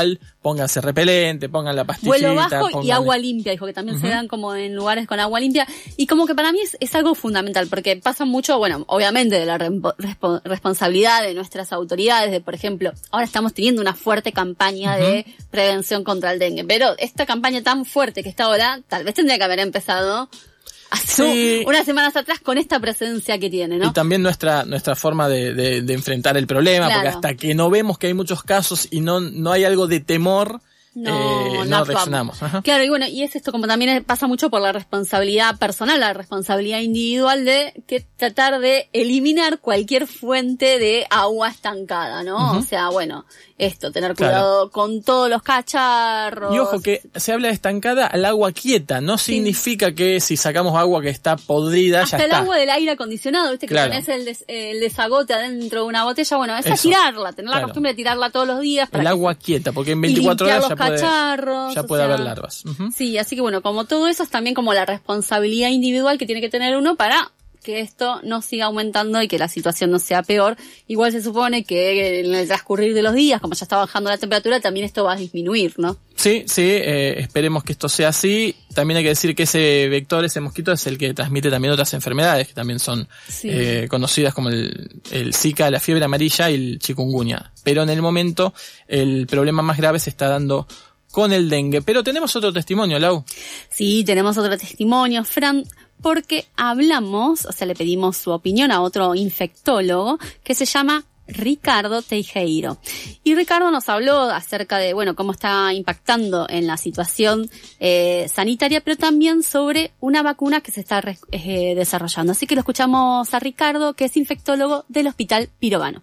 Speaker 6: pónganse repelente, pongan la pastillita.
Speaker 4: Vuelo bajo
Speaker 6: pongan...
Speaker 4: y agua limpia, dijo que también uh-huh. se dan como en lugares con agua limpia. Y como que para mí es, es algo fundamental, porque pasa mucho, bueno, obviamente de la re- respo- responsabilidad de nuestras autoridades, de por ejemplo, ahora estamos teniendo una fuerte campaña uh-huh. de prevención contra el dengue, pero esta campaña tan fuerte que está ahora, tal vez tendría que haber empezado hace
Speaker 6: sí.
Speaker 4: unas semanas atrás con esta presencia que tiene, ¿no?
Speaker 6: Y también nuestra nuestra forma de, de, de enfrentar el problema, claro. porque hasta que no vemos que hay muchos casos y no no hay algo de temor,
Speaker 4: no,
Speaker 6: eh, no,
Speaker 4: no
Speaker 6: reaccionamos. Ajá.
Speaker 4: Claro, y bueno, y es esto como también pasa mucho por la responsabilidad personal, la responsabilidad individual de que tratar de eliminar cualquier fuente de agua estancada, ¿no? Uh-huh. O sea, bueno, esto, tener cuidado claro. con todos los cacharros.
Speaker 6: Y ojo que se habla de estancada al agua quieta, no sí. significa que si sacamos agua que está podrida,
Speaker 4: hasta
Speaker 6: ya
Speaker 4: el
Speaker 6: está.
Speaker 4: agua del aire acondicionado, viste que claro. tenés el, des, el desagote adentro de una botella, bueno, esa es tirarla, tener la claro. costumbre de tirarla todos los días. Para
Speaker 6: el agua quieta, porque en veinticuatro horas ya puede,
Speaker 4: cacharros,
Speaker 6: ya puede
Speaker 4: o sea,
Speaker 6: haber larvas. Uh-huh.
Speaker 4: Sí, así que bueno, como todo eso es también como la responsabilidad individual que tiene que tener uno para que esto no siga aumentando y que la situación no sea peor. Igual se supone que en el transcurrir de los días, como ya está bajando la temperatura, también esto va a disminuir, ¿no?
Speaker 6: Sí, sí, eh, esperemos que esto sea así. También hay que decir que ese vector, ese mosquito, es el que transmite también otras enfermedades que también son sí. eh, conocidas como el, el Zika, la fiebre amarilla y el chikungunya. Pero en el momento el problema más grave se está dando con el dengue. Pero tenemos otro testimonio, Lau.
Speaker 4: Sí, tenemos otro testimonio, Fran, porque hablamos, o sea, le pedimos su opinión a otro infectólogo que se llama Ricardo Teijeiro. Y Ricardo nos habló acerca de, bueno, cómo está impactando en la situación eh, sanitaria, pero también sobre una vacuna que se está re- eh, desarrollando. Así que lo escuchamos a Ricardo, que es infectólogo del Hospital Pirovano.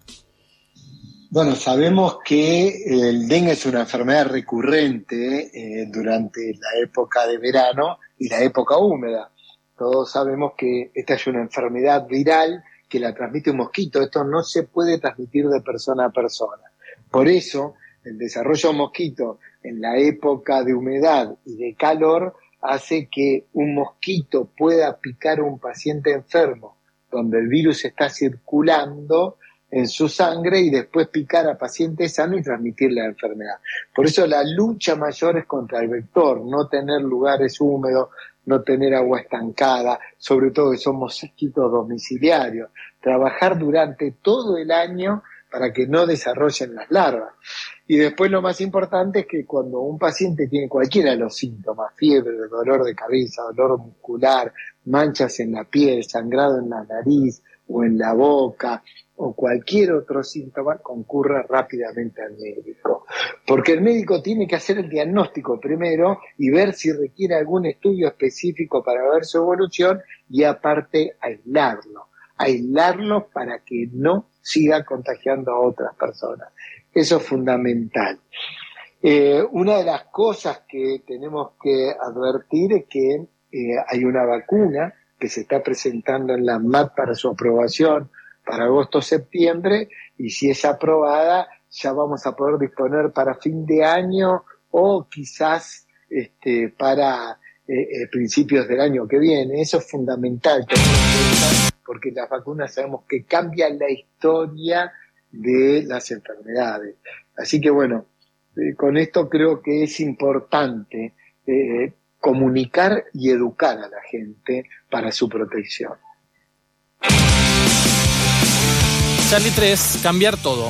Speaker 13: Bueno, sabemos que el dengue es una enfermedad recurrente eh, durante la época de verano y la época húmeda. Todos sabemos que esta es una enfermedad viral que la transmite un mosquito. Esto no se puede transmitir de persona a persona. Por eso, el desarrollo de mosquito en la época de humedad y de calor hace que un mosquito pueda picar a un paciente enfermo, donde el virus está circulando en su sangre y después picar a pacientes sanos y transmitir la enfermedad. Por eso la lucha mayor es contra el vector, no tener lugares húmedos, no tener agua estancada, sobre todo que son mosquitos domiciliarios, trabajar durante todo el año para que no desarrollen las larvas. Y después lo más importante es que cuando un paciente tiene cualquiera de los síntomas, fiebre, dolor de cabeza, dolor muscular, manchas en la piel, sangrado en la nariz o en la boca, o cualquier otro síntoma, concurra rápidamente al médico. Porque el médico tiene que hacer el diagnóstico primero y ver si requiere algún estudio específico para ver su evolución y aparte aislarlo. Aislarlo para que no siga contagiando a otras personas. Eso es fundamental. Eh, una de las cosas que tenemos que advertir es que eh, hay una vacuna que se está presentando en la M A T para su aprobación para agosto-septiembre, y si es aprobada ya vamos a poder disponer para fin de año o quizás este, para eh, eh, principios del año que viene. Eso es fundamental, porque las vacunas sabemos que cambian la historia de las enfermedades. Así que bueno, eh, con esto creo que es importante eh, comunicar y educar a la gente para su protección.
Speaker 6: Charlie tres, cambiar todo.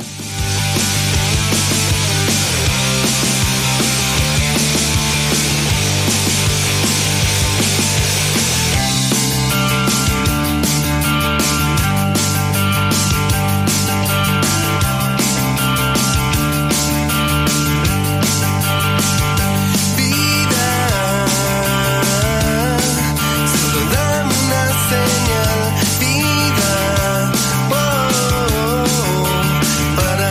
Speaker 7: Para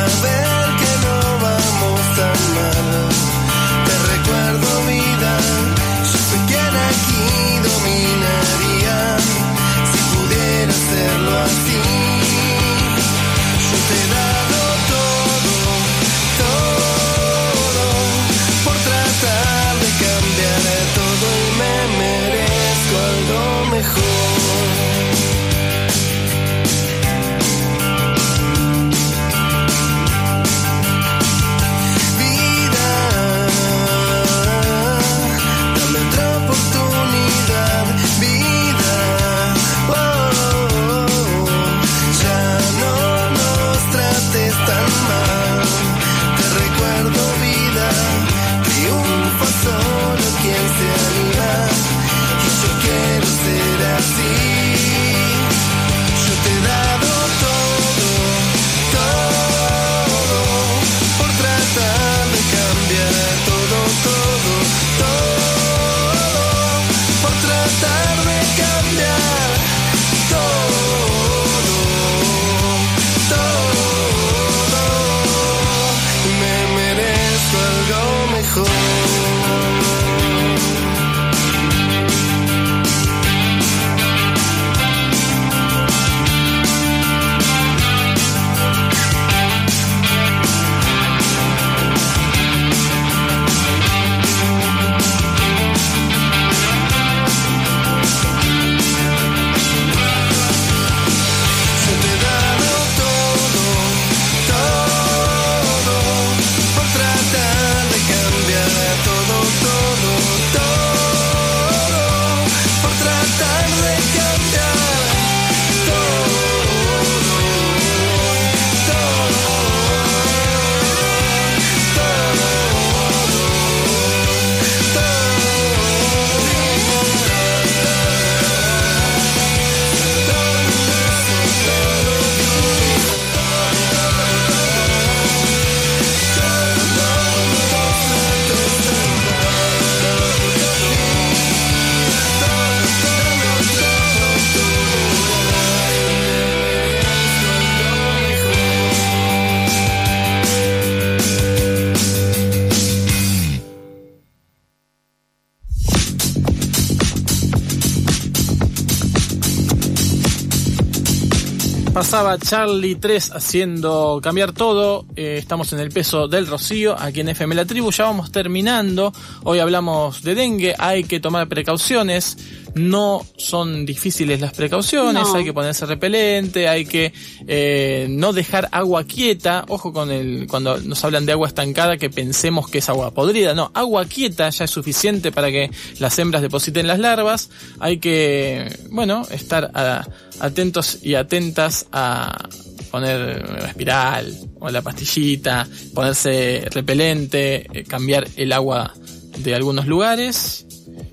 Speaker 6: Pasaba Charlie tres haciendo cambiar todo. Eh, estamos en el peso del Rocío, aquí en F M La Tribu. Ya vamos terminando. Hoy hablamos de dengue. Hay que tomar precauciones. No son difíciles las precauciones. No. Hay que ponerse repelente. Hay que eh, no dejar agua quieta. Ojo con el cuando nos hablan de agua estancada que pensemos que es agua podrida. No, agua quieta ya es suficiente para que las hembras depositen las larvas. Hay que, bueno, estar a, atentos y atentas a poner espiral o la pastillita, ponerse repelente, eh, cambiar el agua de algunos lugares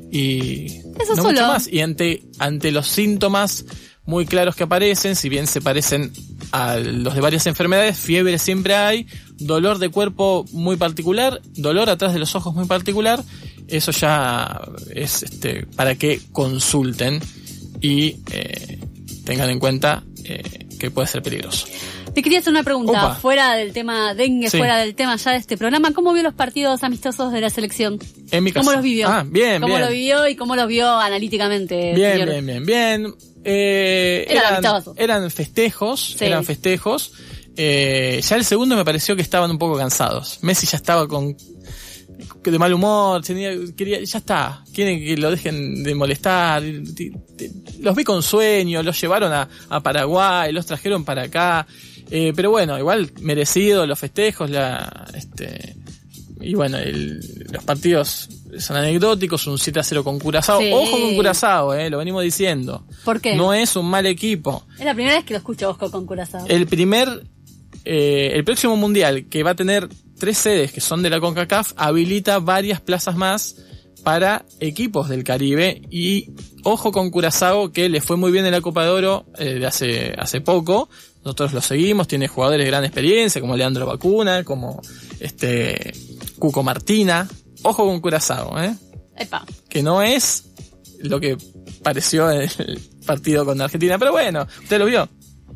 Speaker 6: y
Speaker 4: eso
Speaker 6: no
Speaker 4: solo.
Speaker 6: Mucho más. Y ante ante los síntomas muy claros que aparecen, si bien se parecen a los de varias enfermedades, fiebre siempre hay, dolor de cuerpo muy particular, dolor atrás de los ojos muy particular, eso ya es este para que consulten y eh, tengan en cuenta eh, que puede ser peligroso.
Speaker 4: Te quería hacer una pregunta,
Speaker 6: Opa.
Speaker 4: fuera del tema dengue,
Speaker 6: Sí.
Speaker 4: fuera del tema ya de este programa, ¿cómo vio los partidos amistosos de la selección?
Speaker 6: En mi caso.
Speaker 4: ¿Cómo los vivió?
Speaker 6: Ah, bien,
Speaker 4: ¿Cómo
Speaker 6: bien.
Speaker 4: lo vivió y cómo los vio analíticamente?
Speaker 6: Bien,
Speaker 4: señor?
Speaker 6: bien, bien, bien. Eh,
Speaker 4: Eran
Speaker 6: eran,
Speaker 4: amistosos.
Speaker 6: eran festejos,
Speaker 4: Sí.
Speaker 6: eran festejos. Eh, ya el segundo me pareció que estaban un poco cansados. Messi ya estaba con de mal humor, tenía, quería, ya está, quieren que lo dejen de molestar. Los vi con sueño, los llevaron a, a Paraguay, los trajeron para acá. Eh, pero bueno, igual merecido los festejos, la, este, y bueno, el, los partidos son anecdóticos, un siete a cero con Curazao.
Speaker 4: Sí.
Speaker 6: Ojo con Curazao, eh, lo venimos diciendo.
Speaker 4: ¿Por qué?
Speaker 6: No es un mal equipo.
Speaker 4: Es la primera vez que lo escucho Osco con Curazao.
Speaker 6: El primer, eh, el próximo mundial, que va a tener tres sedes que son de la CONCACAF, habilita varias plazas más para equipos del Caribe. Y ojo con Curazao, que le fue muy bien en la Copa de Oro eh, de hace, hace poco. Nosotros lo seguimos, tiene jugadores de gran experiencia, como Leandro Bacuna, como este Cuco Martina. Ojo con Curazao, ¿eh?
Speaker 4: Epa.
Speaker 6: Que no es lo que pareció en el partido con Argentina, pero bueno, usted lo vio.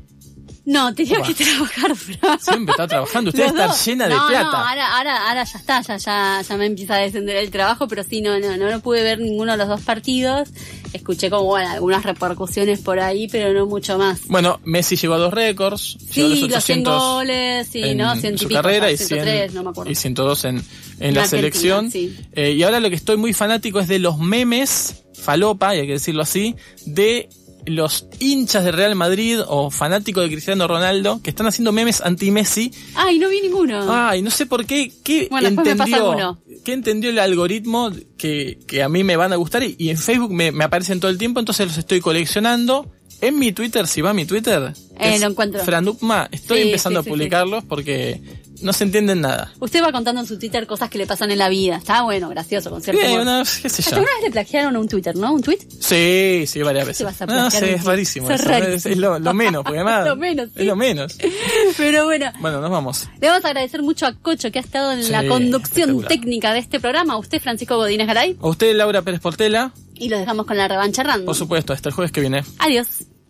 Speaker 4: No, tenía
Speaker 6: Opa.
Speaker 4: que trabajar, Fran.
Speaker 6: Siempre está trabajando, usted
Speaker 4: Los
Speaker 6: está
Speaker 4: dos.
Speaker 6: llena de
Speaker 4: no,
Speaker 6: plata.
Speaker 4: No, ahora, ahora, ahora ya está, ya, ya, ya me empieza a descender el trabajo, pero sí, no, no, no, no pude ver ninguno de los dos partidos. Escuché como, bueno, algunas repercusiones por ahí, pero no mucho más.
Speaker 6: Bueno, Messi llegó a dos récords. llegó a
Speaker 4: Sí, los cien
Speaker 6: ochocientos
Speaker 4: goles, sí,
Speaker 6: en
Speaker 4: ¿no? cien y
Speaker 6: su
Speaker 4: pico,
Speaker 6: carrera
Speaker 4: ya,
Speaker 6: y,
Speaker 4: ciento
Speaker 6: cien,
Speaker 4: tres, no me acuerdo.
Speaker 6: y ciento dos en, en,
Speaker 4: En
Speaker 6: la
Speaker 4: Argentina,
Speaker 6: selección.
Speaker 4: sí.
Speaker 6: Eh, y ahora lo que estoy muy fanático es de los memes, falopa, y hay que decirlo así, de los hinchas de Real Madrid o fanáticos de Cristiano Ronaldo que están haciendo memes anti-Messi.
Speaker 4: Ay, no vi ninguno.
Speaker 6: Ay, no sé por qué, qué
Speaker 4: Bueno, después me pasa
Speaker 6: entendió,
Speaker 4: alguno.
Speaker 6: qué entendió el algoritmo que, que a mí me van a gustar y, y en Facebook me, me aparecen todo el tiempo, entonces los estoy coleccionando. En mi Twitter, si va a mi Twitter,
Speaker 4: Eh,
Speaker 6: es
Speaker 4: lo encuentro.
Speaker 6: Franupma, estoy
Speaker 4: Sí,
Speaker 6: empezando
Speaker 4: sí, sí,
Speaker 6: a publicarlos porque no se entienden nada.
Speaker 4: Usted va contando en su Twitter cosas que le pasan en la vida. Está bueno, gracioso, con cierto
Speaker 6: Bien,
Speaker 4: humor.
Speaker 6: una- qué sé yo.
Speaker 4: Hasta una vez le plagiaron a un Twitter, ¿no? ¿Un tweet?
Speaker 6: Sí, sí, varias
Speaker 4: te
Speaker 6: veces.
Speaker 4: vas a
Speaker 6: No,
Speaker 4: plagiar
Speaker 6: sí,
Speaker 4: un
Speaker 6: es
Speaker 4: tweet?
Speaker 6: rarísimo.
Speaker 4: Eso es
Speaker 6: eso,
Speaker 4: rarísimo.
Speaker 6: Es, es lo, lo menos, porque además
Speaker 4: Lo menos, sí.
Speaker 6: es lo menos.
Speaker 4: Pero bueno,
Speaker 6: Bueno, nos vamos.
Speaker 4: le vamos a agradecer mucho a Cocho que ha estado en
Speaker 6: Sí,
Speaker 4: la conducción
Speaker 6: espectacular.
Speaker 4: técnica de este programa. A usted, Francisco Godínez Garay.
Speaker 6: A usted, Laura Pérez Portela,
Speaker 4: Y los dejamos con la revancha random.
Speaker 6: por supuesto, hasta el jueves que viene.
Speaker 4: Adiós.